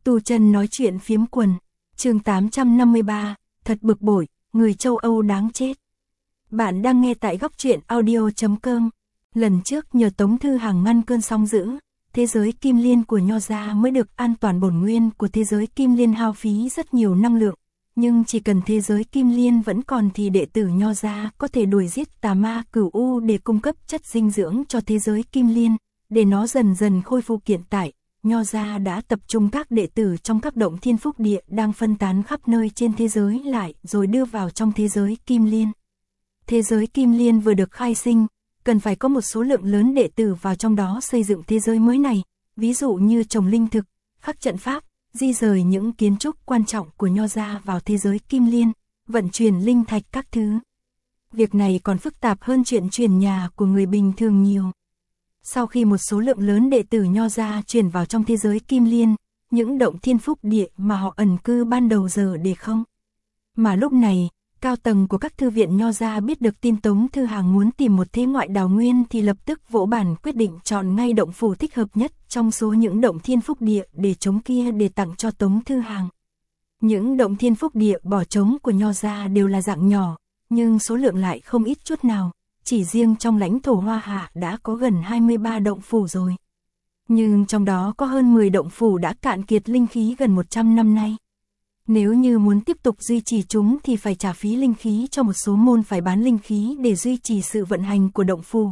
Tu chân nói chuyện phiếm quần, chương 853, thật bực bội, người châu Âu đáng chết. Bạn đang nghe tại góc truyện audio.com. Lần trước nhờ Tống Thư Hằng ngăn cơn sóng dữ, thế giới Kim Liên của Nho gia mới được an toàn. Bổn nguyên của thế giới Kim Liên hao phí rất nhiều năng lượng, nhưng chỉ cần thế giới Kim Liên vẫn còn thì đệ tử Nho gia có thể đuổi giết tà ma Cửu U để cung cấp chất dinh dưỡng cho thế giới Kim Liên, để nó dần dần khôi phục hiện tại. Nho gia đã tập trung các đệ tử trong các động thiên phúc địa đang phân tán khắp nơi trên thế giới lại rồi đưa vào trong thế giới Kim Liên. Thế giới Kim Liên vừa được khai sinh, cần phải có một số lượng lớn đệ tử vào trong đó xây dựng thế giới mới này, ví dụ như trồng linh thực, khắc trận pháp, di rời những kiến trúc quan trọng của Nho gia vào thế giới Kim Liên, vận chuyển linh thạch các thứ. Việc này còn phức tạp hơn chuyện chuyển nhà của người bình thường nhiều. Sau khi một số lượng lớn đệ tử Nho gia chuyển vào trong thế giới Kim Liên, những động thiên phúc địa mà họ ẩn cư ban đầu giờ để không. Mà lúc này, cao tầng của các thư viện Nho gia biết được tin Tống Thư Hằng muốn tìm một thế ngoại đào nguyên thì lập tức vỗ bản quyết định chọn ngay động phủ thích hợp nhất trong số những động thiên phúc địa để trống kia để tặng cho Tống Thư Hằng. Những động thiên phúc địa bỏ trống của Nho gia đều là dạng nhỏ, nhưng số lượng lại không ít chút nào. Chỉ riêng trong lãnh thổ Hoa Hạ đã có gần 23 động phủ rồi. Nhưng trong đó có hơn 10 động phủ đã cạn kiệt linh khí gần 100 năm nay. Nếu như muốn tiếp tục duy trì chúng thì phải trả phí linh khí cho một số môn phải bán linh khí để duy trì sự vận hành của động phủ.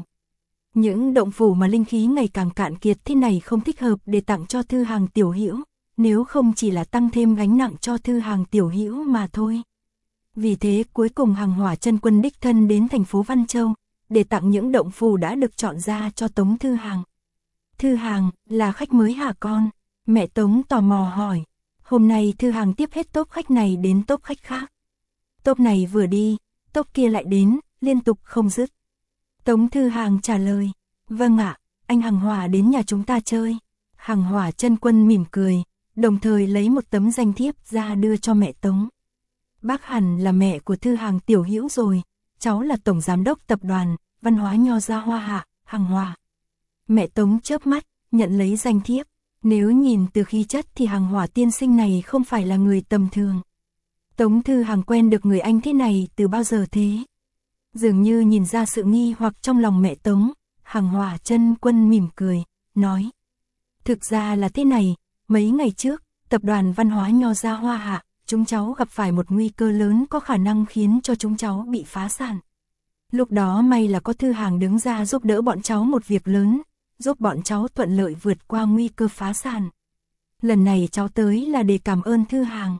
Những động phủ mà linh khí ngày càng cạn kiệt thế này không thích hợp để tặng cho Thư Hằng tiểu hữu, nếu không chỉ là tăng thêm gánh nặng cho Thư Hằng tiểu hữu mà thôi. Vì thế cuối cùng Hằng Hỏa Chân Quân đích thân đến thành phố Văn Châu, để tặng những động phủ đã được chọn ra cho Tống Thư Hằng. Thư Hằng, là khách mới hả con? Mẹ Tống tò mò hỏi. Hôm nay Thư Hằng tiếp hết tốp khách này đến tốp khách khác. Tốp này vừa đi, tốp kia lại đến, liên tục không dứt. Tống Thư Hằng trả lời. Vâng ạ, anh Hằng Hỏa đến nhà chúng ta chơi. Hằng Hỏa Chân Quân mỉm cười, đồng thời lấy một tấm danh thiếp ra đưa cho mẹ Tống. Bác hẳn là mẹ của Thư Hằng tiểu hữu rồi. Cháu là tổng giám đốc tập đoàn Văn hóa Nho gia Hoa Hạ, Hằng Hỏa. Mẹ Tống chớp mắt, nhận lấy danh thiếp. Nếu nhìn từ khí chất thì Hằng Hỏa tiên sinh này không phải là người tầm thường. Tống Thư Hằng quen được người anh thế này từ bao giờ thế? Dường như nhìn ra sự nghi hoặc trong lòng mẹ Tống, Hằng Hỏa Chân Quân mỉm cười, nói. Thực ra là thế này, mấy ngày trước, tập đoàn Văn hóa Nho gia Hoa Hạ, chúng cháu gặp phải một nguy cơ lớn có khả năng khiến cho chúng cháu bị phá sản. Lúc đó may là có Thư Hằng đứng ra giúp đỡ bọn cháu một việc lớn, giúp bọn cháu thuận lợi vượt qua nguy cơ phá sản. Lần này cháu tới là để cảm ơn Thư Hằng.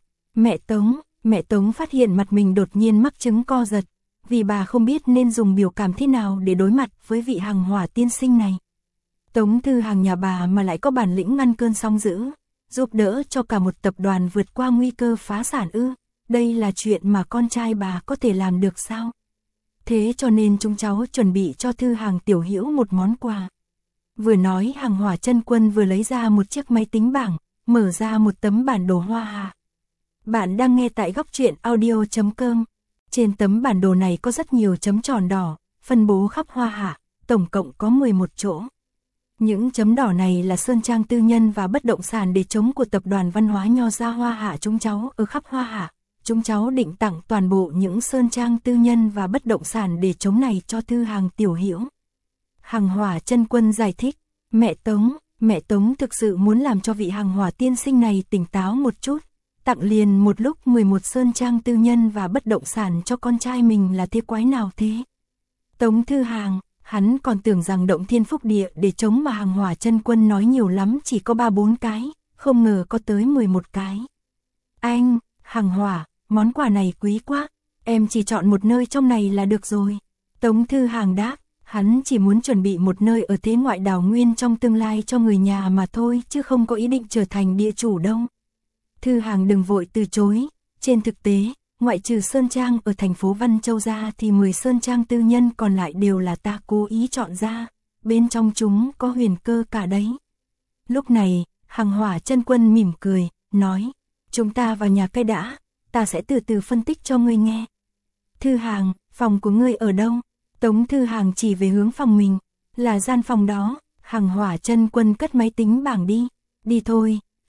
Mẹ Tống phát hiện mặt mình đột nhiên mắc chứng co giật, vì bà không biết nên dùng biểu cảm thế nào để đối mặt với vị Hằng Hỏa tiên sinh này. Tống Thư Hằng nhà bà mà lại có bản lĩnh ngăn cơn sóng dữ, giúp đỡ cho cả một tập đoàn vượt qua nguy cơ phá sản ư? Đây là chuyện mà con trai bà có thể làm được sao? Thế cho nên chúng cháu chuẩn bị cho Thư Hằng tiểu hữu một món quà. Vừa nói Hằng Hỏa Chân Quân vừa lấy ra một chiếc máy tính bảng, mở ra một tấm bản đồ Hoa Hạ. Bạn đang nghe tại góc truyện audio.com. Trên tấm bản đồ này có rất nhiều chấm tròn đỏ, phân bố khắp Hoa Hạ, tổng cộng có 11 chỗ. Những chấm đỏ này là sơn trang tư nhân và bất động sản để trống của tập đoàn Văn hóa Nho gia Hoa Hạ chúng cháu ở khắp Hoa Hạ. Chúng cháu định tặng toàn bộ những sơn trang tư nhân và bất động sản để trống này cho Thư Hằng tiểu hữu. Hằng Hỏa Chân Quân giải thích. Mẹ Tống thực sự muốn làm cho vị Hằng Hỏa tiên sinh này tỉnh táo một chút, tặng liền một lúc 11 sơn trang tư nhân và bất động sản cho con trai mình là thế quái nào thế? Tống Thư Hằng, hắn còn tưởng rằng động thiên phúc địa để trống mà Hằng Hỏa Chân Quân nói nhiều lắm chỉ có 3-4 cái, không ngờ có tới 11 cái. Anh, Hằng Hỏa, món quà này quý quá, em chỉ chọn một nơi trong này là được rồi. Tống Thư Hằng đáp, hắn chỉ muốn chuẩn bị một nơi ở thế ngoại đào nguyên trong tương lai cho người nhà mà thôi chứ không có ý định trở thành địa chủ đâu. Thư Hằng đừng vội từ chối, trên thực tế, ngoại trừ sơn trang ở thành phố Văn Châu ra thì 10 sơn trang tư nhân còn lại đều là ta cố ý chọn ra, bên trong chúng có huyền cơ cả đấy. Lúc này, Hằng Hỏa Chân Quân mỉm cười, nói, chúng ta vào nhà cây đã, ta sẽ từ từ phân tích cho ngươi nghe. Thư Hằng, phòng của ngươi ở đâu? Tống Thư Hằng chỉ về hướng phòng mình, là gian phòng đó. Hằng Hỏa Chân Quân cất máy tính bảng đi thôi,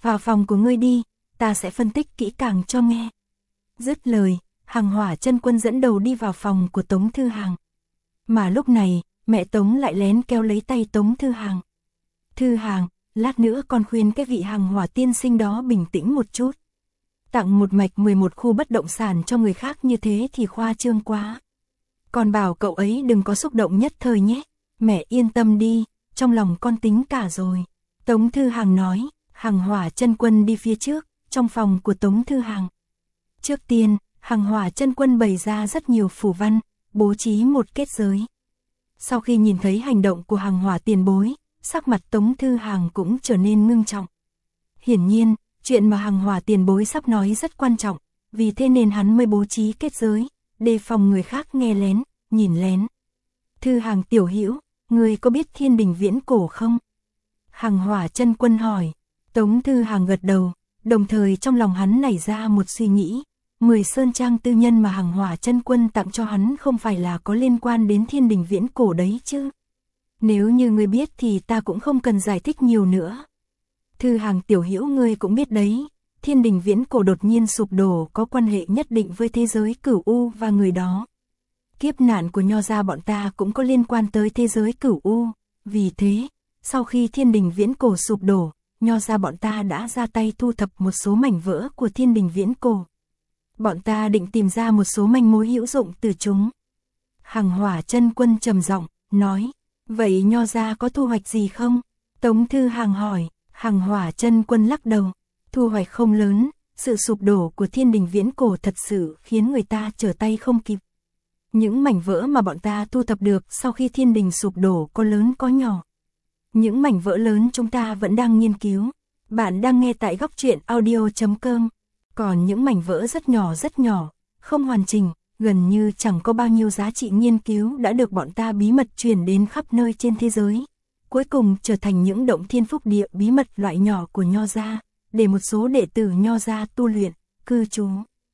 vào phòng của ngươi đi, ta sẽ phân tích kỹ càng cho nghe. Dứt lời, Hằng Hỏa Chân Quân dẫn đầu đi vào phòng của Tống Thư Hàng. Mà lúc này, mẹ Tống lại lén kéo lấy tay Tống Thư Hàng. Thư Hàng, lát nữa con khuyên cái vị Hằng Hỏa tiên sinh đó bình tĩnh một chút. Tặng một mạch 11 khu bất động sản cho người khác như thế thì khoa trương quá. Con bảo cậu ấy đừng có xúc động nhất thời nhé. Mẹ yên tâm đi, trong lòng con tính cả rồi. Tống Thư Hàng nói. Hằng Hỏa Chân Quân đi phía trước, trong phòng của Tống Thư Hàng. Trước tiên, Hằng Hỏa Chân Quân bày ra rất nhiều phù văn, bố trí một kết giới. Sau khi nhìn thấy hành động của Hằng Hỏa tiền bối, sắc mặt Tống Thư Hàng cũng trở nên ngưng trọng. Hiển nhiên, chuyện mà Hằng Hỏa tiền bối sắp nói rất quan trọng, vì thế nên hắn mới bố trí kết giới, đề phòng người khác nghe lén, nhìn lén. Thư Hàng tiểu hữu, ngươi có biết Thiên Đình Viễn Cổ không? Hằng Hỏa Chân Quân hỏi. Tống Thư Hàng gật đầu, đồng thời trong lòng hắn nảy ra một suy nghĩ. 10 sơn trang tư nhân mà Hằng Hỏa Chân Quân tặng cho hắn không phải là có liên quan đến Thiên Đình Viễn Cổ đấy chứ? Nếu như ngươi biết thì ta cũng không cần giải thích nhiều nữa. Thư Hàng tiểu hữu ngươi cũng biết đấy, Thiên Đình Viễn Cổ đột nhiên sụp đổ có quan hệ nhất định với thế giới Cửu U và người đó. Kiếp nạn của Nho gia bọn ta cũng có liên quan tới thế giới Cửu U, vì thế, sau khi Thiên Đình Viễn Cổ sụp đổ, Nho gia bọn ta đã ra tay thu thập một số mảnh vỡ của Thiên Đình Viễn Cổ. Bọn ta định tìm ra một số manh mối hữu dụng từ chúng. Hằng Hỏa Chân Quân trầm giọng nói, vậy Nho gia có thu hoạch gì không? Tống Thư Hàng hỏi. Hằng Hỏa Chân Quân lắc đầu, thu hoạch không lớn, sự sụp đổ của Thiên Đình Viễn Cổ thật sự khiến người ta trở tay không kịp. Những mảnh vỡ mà bọn ta thu thập được sau khi Thiên Đình sụp đổ có lớn có nhỏ. Những mảnh vỡ lớn chúng ta vẫn đang nghiên cứu. Bạn đang nghe tại Góc Truyện Audio.com. Còn những mảnh vỡ rất nhỏ, không hoàn chỉnh, gần như chẳng có bao nhiêu giá trị nghiên cứu đã được bọn ta bí mật truyền đến khắp nơi trên thế giới. Cuối cùng trở thành những động thiên phúc địa bí mật loại nhỏ của Nho gia, để một số đệ tử Nho gia tu luyện, cư trú.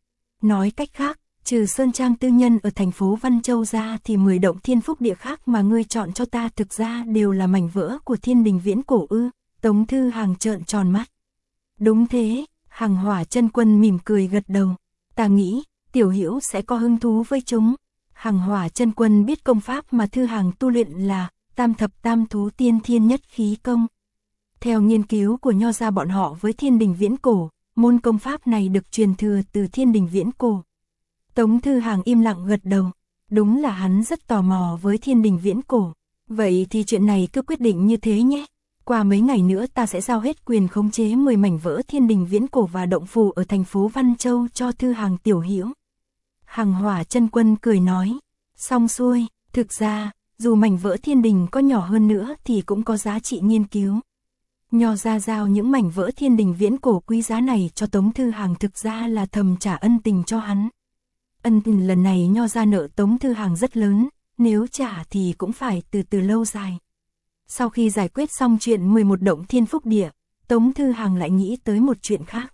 Nói cách khác, trừ sơn trang tư nhân ở thành phố Văn Châu ra thì 10 động thiên phúc địa khác mà ngươi chọn cho ta thực ra đều là mảnh vỡ của Thiên Đình Viễn Cổ ư? Tống Thư Hàng trợn tròn mắt. Đúng thế, Hằng Hỏa Chân Quân mỉm cười gật đầu. Ta nghĩ, tiểu hữu sẽ có hứng thú với chúng. Hằng Hỏa Chân Quân biết công pháp mà Thư Hàng tu luyện là Tam Thập Tam Thú Tiên Thiên Nhất Khí Công. Theo nghiên cứu của Nho gia bọn họ với Thiên Đình Viễn Cổ, môn công pháp này được truyền thừa từ Thiên Đình Viễn Cổ. Tống Thư Hàng im lặng gật đầu. Đúng là hắn rất tò mò với Thiên Đình Viễn Cổ. Vậy thì chuyện này cứ quyết định như thế nhé. Qua mấy ngày nữa ta sẽ giao hết quyền khống chế 10 mảnh vỡ Thiên Đình Viễn Cổ và động phủ ở thành phố Văn Châu cho Thư Hàng tiểu hữu. Hằng Hỏa Chân Quân cười nói. Xong xuôi, thực ra, dù mảnh vỡ Thiên Đình có nhỏ hơn nữa thì cũng có giá trị nghiên cứu. Nho gia giao những mảnh vỡ Thiên Đình Viễn Cổ quý giá này cho Tống Thư Hàng thực ra là thầm trả ân tình cho hắn. Ân tình lần này Nho gia nợ Tống Thư Hàng rất lớn, nếu trả thì cũng phải từ từ lâu dài. Sau khi giải quyết xong chuyện 11 động thiên phúc địa, Tống Thư Hàng lại nghĩ tới một chuyện khác.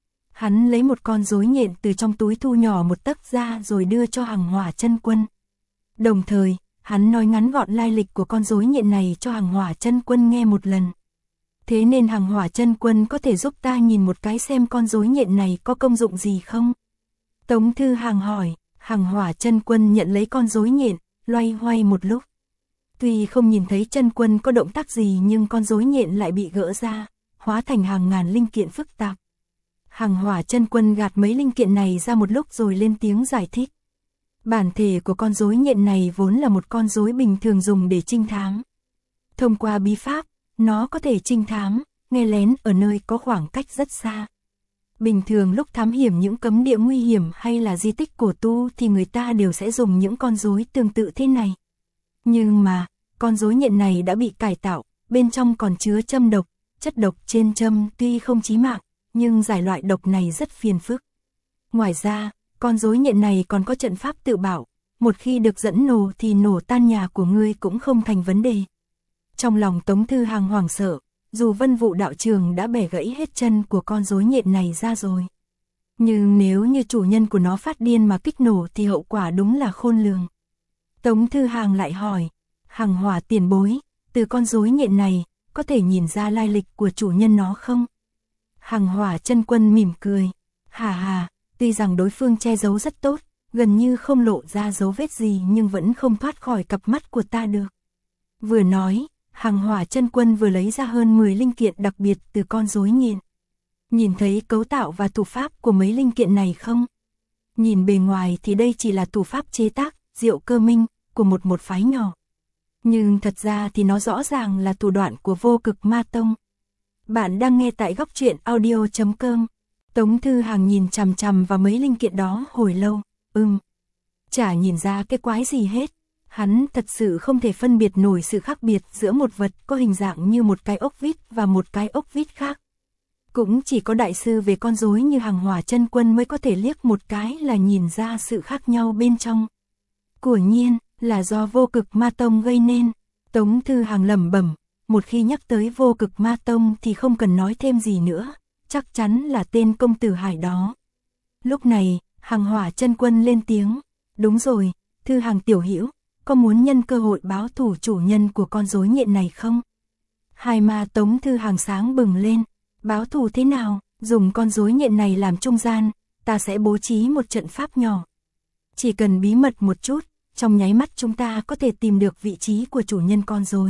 Hắn lấy một con rối nhện từ trong túi thu nhỏ một tấc ra rồi đưa cho Hằng Hỏa Chân Quân. Đồng thời, hắn nói ngắn gọn lai lịch của con rối nhện này cho Hằng Hỏa Chân Quân nghe một lần. Thế nên Hằng Hỏa Chân Quân có thể giúp ta nhìn một cái xem con rối nhện này có công dụng gì không? Tống Thư Hàng hỏi. Hằng Hỏa Chân Quân nhận lấy con rối nhện, loay hoay một lúc. Tuy không nhìn thấy Chân Quân có động tác gì nhưng con rối nhện lại bị gỡ ra, hóa thành hàng ngàn linh kiện phức tạp. Hằng Hỏa Chân Quân gạt mấy linh kiện này ra một lúc rồi lên tiếng giải thích. Bản thể của con rối nhện này vốn là một con rối bình thường dùng để trinh thám. Thông qua bí pháp, nó có thể trinh thám, nghe lén ở nơi có khoảng cách rất xa. Bình thường lúc thám hiểm những cấm địa nguy hiểm hay là di tích cổ tu thì người ta đều sẽ dùng những con rối tương tự thế này. Nhưng mà, con rối nhện này đã bị cải tạo, bên trong còn chứa châm độc, chất độc trên châm tuy không chí mạng, nhưng giải loại độc này rất phiền phức. Ngoài ra, con rối nhện này còn có trận pháp tự bảo, một khi được dẫn nổ thì nổ tan nhà của ngươi cũng không thành vấn đề. Trong lòng Tống Thư Hàng hoảng sợ, dù Vân Vụ đạo trường đã bẻ gãy hết chân của con rối nhện này ra rồi. Nhưng nếu như chủ nhân của nó phát điên mà kích nổ thì hậu quả đúng là khôn lường. Tống Thư Hàng lại hỏi, Hằng Hỏa tiền bối, từ con rối nhện này, có thể nhìn ra lai lịch của chủ nhân nó không? Hằng Hỏa Chân Quân mỉm cười. Hà hà, tuy rằng đối phương che giấu rất tốt, gần như không lộ ra dấu vết gì nhưng vẫn không thoát khỏi cặp mắt của ta được. Vừa nói, Hằng Hỏa Chân Quân vừa lấy ra hơn 10 linh kiện đặc biệt từ con rối nhện. Nhìn thấy cấu tạo và thủ pháp của mấy linh kiện này không? Nhìn bề ngoài thì đây chỉ là thủ pháp chế tác, Diệu Cơ Minh, của một phái nhỏ. Nhưng thật ra thì nó rõ ràng là thủ đoạn của Vô Cực Ma Tông. Bạn đang nghe tại góc truyện audio.com. Tống Thư Hàng nhìn chằm chằm vào mấy linh kiện đó hồi lâu. Chả nhìn ra cái quái gì hết. Hắn thật sự không thể phân biệt nổi sự khác biệt giữa một vật có hình dạng như một cái ốc vít và một cái ốc vít khác. Cũng chỉ có đại sư về con rối như Hằng Hỏa Chân Quân mới có thể liếc một cái là nhìn ra sự khác nhau bên trong. Quả nhiên là do Vô Cực Ma Tông gây nên. Tống Thư Hàng lẩm bẩm, một khi nhắc tới Vô Cực Ma Tông thì không cần nói thêm gì nữa, chắc chắn là tên công tử Hải đó. Lúc này, Hằng Hỏa Chân Quân lên tiếng, đúng rồi, Thư Hàng tiểu hữu, có muốn nhân cơ hội báo thủ chủ nhân của con rối nhện này không? Hai má Tống Thư Hàng sáng bừng lên, báo thù thế nào? Dùng con rối nhện này làm trung gian, ta sẽ bố trí một trận pháp nhỏ. Chỉ cần bí mật một chút, trong nháy mắt chúng ta có thể tìm được vị trí của chủ nhân con rối.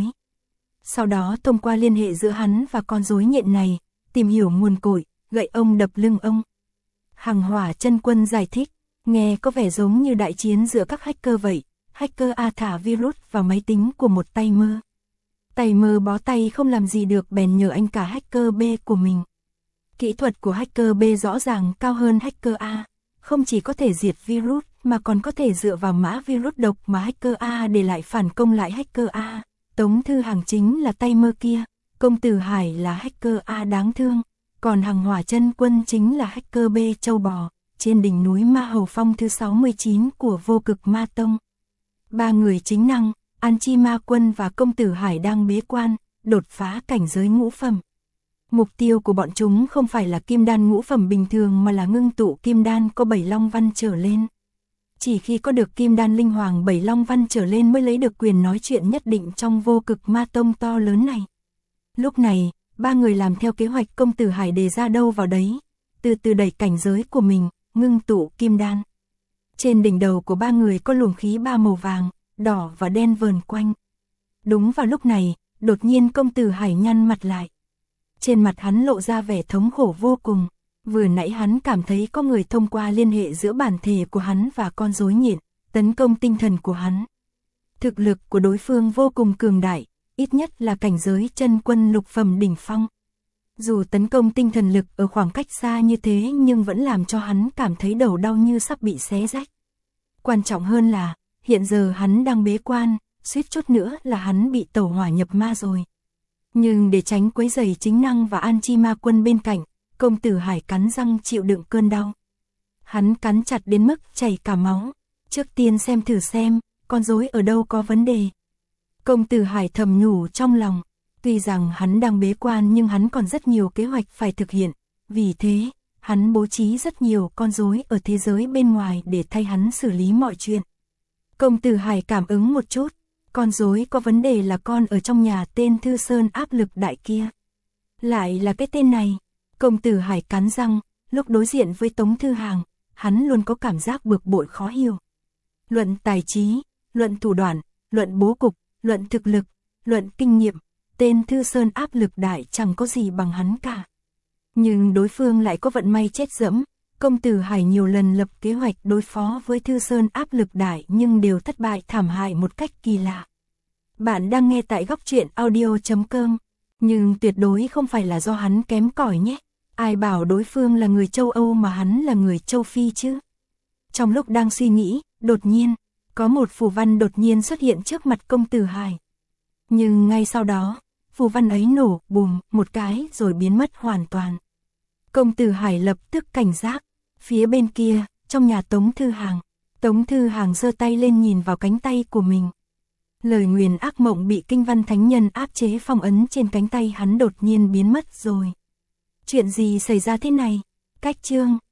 Sau đó thông qua liên hệ giữa hắn và con rối nhện này, tìm hiểu nguồn cội, gậy ông đập lưng ông. Hằng Hỏa Chân Quân giải thích, nghe có vẻ giống như đại chiến giữa các hacker vậy. Hacker A thả virus vào máy tính của một tay mơ. Tay mơ bó tay không làm gì được bèn nhờ anh cả hacker B của mình. Kỹ thuật của hacker B rõ ràng cao hơn hacker A, không chỉ có thể diệt virus mà còn có thể dựa vào mã virus độc mà hacker A để lại phản công lại hacker A. Tống Thư Hàng chính là tay mơ kia, công tử Hải là hacker A đáng thương, còn Hằng Hỏa Chân Quân chính là hacker B châu bò, trên đỉnh núi Ma Hầu Phong thứ 69 của Vô Cực Ma Tông. Ba người chính năng, An Chi Ma Quân và công tử Hải đang bế quan, đột phá cảnh giới ngũ phẩm. Mục tiêu của bọn chúng không phải là kim đan ngũ phẩm bình thường mà là ngưng tụ kim đan có 7 long văn trở lên. Chỉ khi có được kim đan linh hoàng 7 long văn trở lên mới lấy được quyền nói chuyện nhất định trong Vô Cực Ma Tông to lớn này. Lúc này, ba người làm theo kế hoạch công tử Hải đề ra đâu vào đấy, từ từ đẩy cảnh giới của mình, ngưng tụ kim đan. Trên đỉnh đầu của ba người có luồng khí ba màu vàng, đỏ và đen vờn quanh. Đúng vào lúc này, đột nhiên công tử Hải nhăn mặt lại. Trên mặt hắn lộ ra vẻ thống khổ vô cùng. Vừa nãy hắn cảm thấy có người thông qua liên hệ giữa bản thể của hắn và con rối nhện, tấn công tinh thần của hắn. Thực lực của đối phương vô cùng cường đại, ít nhất là cảnh giới chân quân lục phẩm đỉnh phong. Dù tấn công tinh thần lực ở khoảng cách xa như thế nhưng vẫn làm cho hắn cảm thấy đầu đau như sắp bị xé rách. Quan trọng hơn là, hiện giờ hắn đang bế quan, suýt chút nữa là hắn bị tẩu hỏa nhập ma rồi. Nhưng để tránh quấy rầy chính năng và An Chi Ma Quân bên cạnh, công tử Hải cắn răng chịu đựng cơn đau. Hắn cắn chặt đến mức chảy cả máu. Trước tiên xem thử xem, con rối ở đâu có vấn đề. Công tử Hải thầm nhủ trong lòng. Tuy rằng hắn đang bế quan nhưng hắn còn rất nhiều kế hoạch phải thực hiện. Vì thế, hắn bố trí rất nhiều con rối ở thế giới bên ngoài để thay hắn xử lý mọi chuyện. Công tử Hải cảm ứng một chút. Con rối có vấn đề là con ở trong nhà tên Thư Sơn áp lực đại kia. Lại là cái tên này. Công tử Hải cắn răng, lúc đối diện với Tống Thư Hàng, hắn luôn có cảm giác bực bội khó hiểu. Luận tài trí, luận thủ đoạn, luận bố cục, luận thực lực, luận kinh nghiệm, tên Thư Sơn áp lực đại chẳng có gì bằng hắn cả. Nhưng đối phương lại có vận may chết dẫm. Công tử Hải nhiều lần lập kế hoạch đối phó với Thư Sơn áp lực đại nhưng đều thất bại thảm hại một cách kỳ lạ. Bạn đang nghe tại góc truyện audio.com, nhưng tuyệt đối không phải là do hắn kém cỏi nhé. Ai bảo đối phương là người châu Âu mà hắn là người châu Phi chứ? Trong lúc đang suy nghĩ, đột nhiên, có một phù văn đột nhiên xuất hiện trước mặt công tử Hải. Nhưng ngay sau đó, phù văn ấy nổ bùm một cái rồi biến mất hoàn toàn. Công tử Hải lập tức cảnh giác. Phía bên kia, trong nhà Tống Thư Hàng giơ tay lên nhìn vào cánh tay của mình. Lời nguyền ác mộng bị Kinh Văn Thánh Nhân áp chế phong ấn trên cánh tay hắn đột nhiên biến mất rồi. Chuyện gì xảy ra thế này? Cách chương